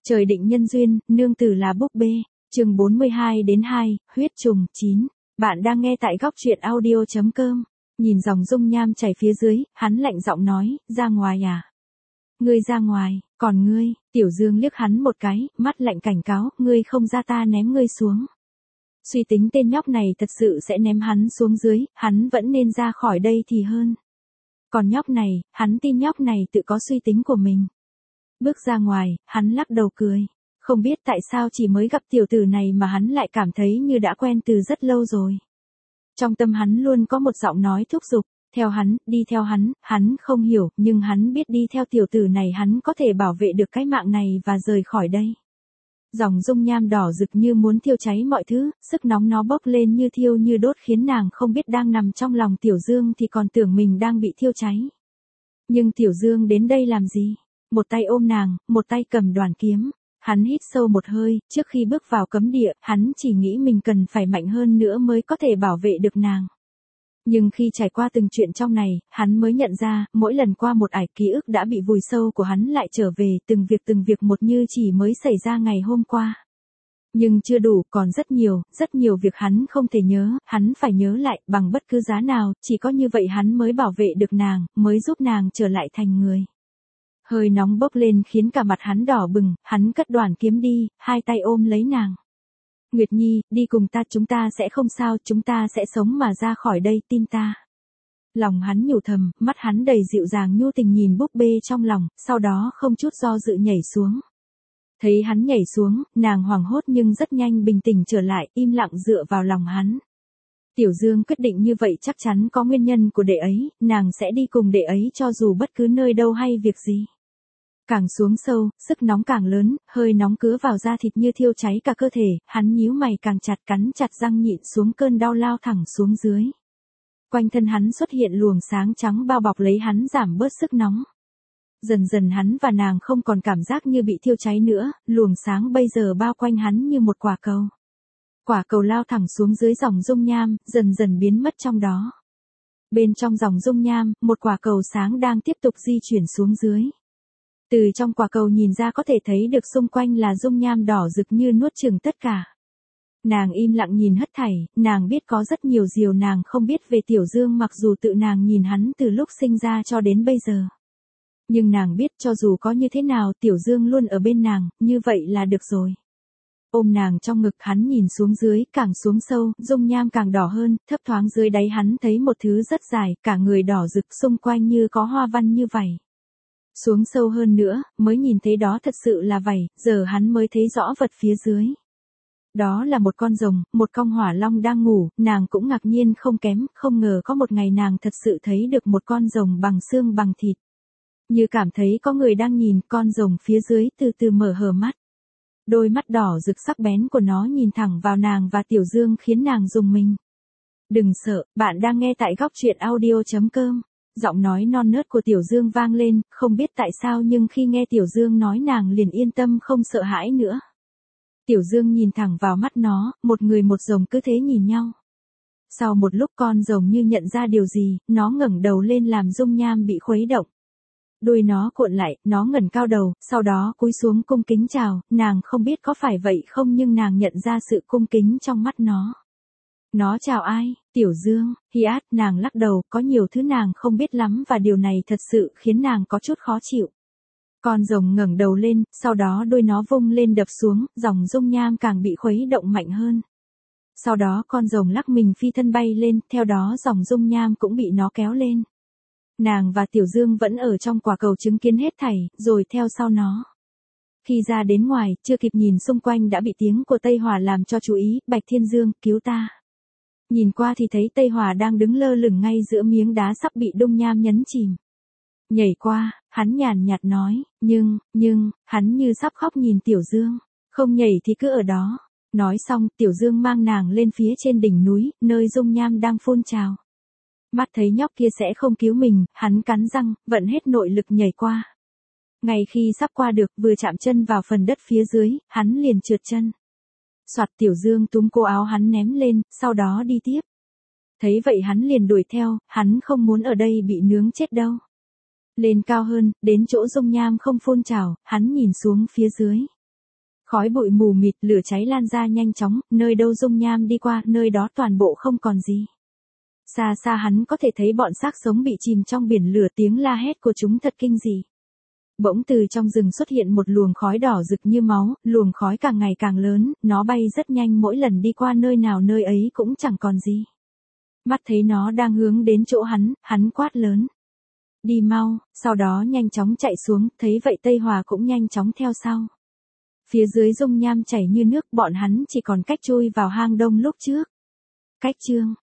Trời định nhân duyên, nương tử là búp bê. Chương 42-2, huyết trùng 9. Bạn đang nghe tại góc truyện audio.com. Nhìn dòng dung nham chảy phía dưới, hắn lạnh giọng nói, ra ngoài à? Ngươi ra ngoài, còn ngươi? Tiểu Dương liếc hắn một cái, mắt lạnh cảnh cáo, ngươi không ra ta ném ngươi xuống. Suy tính tên nhóc này thật sự sẽ ném hắn xuống dưới, hắn vẫn nên ra khỏi đây thì hơn. Còn nhóc này, hắn tin nhóc này tự có suy tính của mình. Bước ra ngoài, hắn lắc đầu cười. Không biết tại sao chỉ mới gặp tiểu tử này mà hắn lại cảm thấy như đã quen từ rất lâu rồi. Trong tâm hắn luôn có một giọng nói thúc giục, theo hắn, đi theo hắn không hiểu, nhưng hắn biết đi theo tiểu tử này hắn có thể bảo vệ được cái mạng này và rời khỏi đây. Dòng dung nham đỏ rực như muốn thiêu cháy mọi thứ, sức nóng nó bốc lên như thiêu như đốt khiến nàng không biết đang nằm trong lòng Tiểu Dương thì còn tưởng mình đang bị thiêu cháy. Nhưng Tiểu Dương đến đây làm gì? Một tay ôm nàng, một tay cầm đoàn kiếm. Hắn hít sâu một hơi, trước khi bước vào cấm địa, hắn chỉ nghĩ mình cần phải mạnh hơn nữa mới có thể bảo vệ được nàng. Nhưng khi trải qua từng chuyện trong này, hắn mới nhận ra, mỗi lần qua một ải ký ức đã bị vùi sâu của hắn lại trở về, từng việc một như chỉ mới xảy ra ngày hôm qua. Nhưng chưa đủ, còn rất nhiều việc hắn không thể nhớ, hắn phải nhớ lại, bằng bất cứ giá nào, chỉ có như vậy hắn mới bảo vệ được nàng, mới giúp nàng trở lại thành người. Hơi nóng bốc lên khiến cả mặt hắn đỏ bừng, hắn cất đoàn kiếm đi, hai tay ôm lấy nàng. Nguyệt Nhi, đi cùng ta, chúng ta sẽ không sao, chúng ta sẽ sống mà ra khỏi đây, tin ta. Lòng hắn nhủ thầm, mắt hắn đầy dịu dàng nhu tình nhìn búp bê trong lòng, sau đó không chút do dự nhảy xuống. Thấy hắn nhảy xuống, nàng hoảng hốt nhưng rất nhanh bình tĩnh trở lại, im lặng dựa vào lòng hắn. Tiểu Dương quyết định như vậy chắc chắn có nguyên nhân của đệ ấy, nàng sẽ đi cùng đệ ấy cho dù bất cứ nơi đâu hay việc gì. Càng xuống sâu, sức nóng càng lớn, hơi nóng cứa vào da thịt như thiêu cháy cả cơ thể, hắn nhíu mày càng chặt cắn chặt răng nhịn xuống cơn đau lao thẳng xuống dưới. Quanh thân hắn xuất hiện luồng sáng trắng bao bọc lấy hắn giảm bớt sức nóng. Dần dần hắn và nàng không còn cảm giác như bị thiêu cháy nữa, luồng sáng bây giờ bao quanh hắn như một quả cầu. Quả cầu lao thẳng xuống dưới dòng dung nham, dần dần biến mất trong đó. Bên trong dòng dung nham, một quả cầu sáng đang tiếp tục di chuyển xuống dưới. Từ trong quả cầu nhìn ra có thể thấy được xung quanh là dung nham đỏ rực như nuốt chửng tất cả. Nàng im lặng nhìn hết thảy, nàng biết có rất nhiều điều nàng không biết về Tiểu Dương mặc dù tự nàng nhìn hắn từ lúc sinh ra cho đến bây giờ. Nhưng nàng biết cho dù có như thế nào Tiểu Dương luôn ở bên nàng, như vậy là được rồi. Ôm nàng trong ngực hắn nhìn xuống dưới, càng xuống sâu, dung nham càng đỏ hơn, thấp thoáng dưới đáy hắn thấy một thứ rất dài, cả người đỏ rực xung quanh như có hoa văn như vảy. Xuống sâu hơn nữa, mới nhìn thấy đó thật sự là vảy, giờ hắn mới thấy rõ vật phía dưới. Đó là một con rồng, một con hỏa long đang ngủ, nàng cũng ngạc nhiên không kém, không ngờ có một ngày nàng thật sự thấy được một con rồng bằng xương bằng thịt. Như cảm thấy có người đang nhìn, con rồng phía dưới từ từ mở hờ mắt. Đôi mắt đỏ rực sắc bén của nó nhìn thẳng vào nàng và Tiểu Dương khiến nàng rùng mình. Đừng sợ, bạn đang nghe tại góc truyện audio.com. Giọng nói non nớt của Tiểu Dương vang lên, không biết tại sao nhưng khi nghe Tiểu Dương nói nàng liền yên tâm không sợ hãi nữa. Tiểu Dương nhìn thẳng vào mắt nó, một người một rồng cứ thế nhìn nhau. Sau một lúc con rồng như nhận ra điều gì, nó ngẩng đầu lên làm dung nham bị khuấy động. Đuôi nó cuộn lại, nó ngẩng cao đầu, sau đó cúi xuống cung kính chào, nàng không biết có phải vậy không nhưng nàng nhận ra sự cung kính trong mắt nó. Nó chào ai? Tiểu Dương, Hiát, nàng lắc đầu, có nhiều thứ nàng không biết lắm và điều này thật sự khiến nàng có chút khó chịu. Con rồng ngẩng đầu lên, sau đó đuôi nó vung lên đập xuống, dòng dung nham càng bị khuấy động mạnh hơn. Sau đó con rồng lắc mình phi thân bay lên, theo đó dòng dung nham cũng bị nó kéo lên. Nàng và Tiểu Dương vẫn ở trong quả cầu chứng kiến hết thảy, rồi theo sau nó. Khi ra đến ngoài, chưa kịp nhìn xung quanh đã bị tiếng của Tây Hỏa làm cho chú ý, Bạch Thiên Dương, cứu ta. Nhìn qua thì thấy Tây Hỏa đang đứng lơ lửng ngay giữa miếng đá sắp bị dung nham nhấn chìm. Nhảy qua, hắn nhàn nhạt nói, nhưng, hắn như sắp khóc nhìn Tiểu Dương. Không nhảy thì cứ ở đó. Nói xong, Tiểu Dương mang nàng lên phía trên đỉnh núi, nơi dung nham đang phun trào. Mắt thấy nhóc kia sẽ không cứu mình, hắn cắn răng, vận hết nội lực nhảy qua. Ngay khi sắp qua được, vừa chạm chân vào phần đất phía dưới, hắn liền trượt chân. Soạt, Tiểu Dương túm cô áo hắn ném lên, sau đó đi tiếp. Thấy vậy hắn liền đuổi theo, hắn không muốn ở đây bị nướng chết đâu. Lên cao hơn, đến chỗ dung nham không phun trào, hắn nhìn xuống phía dưới. Khói bụi mù mịt, lửa cháy lan ra nhanh chóng, nơi đâu dung nham đi qua, nơi đó toàn bộ không còn gì. Xa xa hắn có thể thấy bọn xác sống bị chìm trong biển lửa, tiếng la hét của chúng thật kinh dị. Bỗng từ trong rừng xuất hiện một luồng khói đỏ rực như máu, luồng khói càng ngày càng lớn, nó bay rất nhanh, mỗi lần đi qua nơi nào nơi ấy cũng chẳng còn gì. Mắt thấy nó đang hướng đến chỗ hắn quát lớn. Đi mau, sau đó nhanh chóng chạy xuống, thấy vậy Tây Hòa cũng nhanh chóng theo sau. Phía dưới dung nham chảy như nước, bọn hắn chỉ còn cách chui vào hang đông lúc trước. Cách chương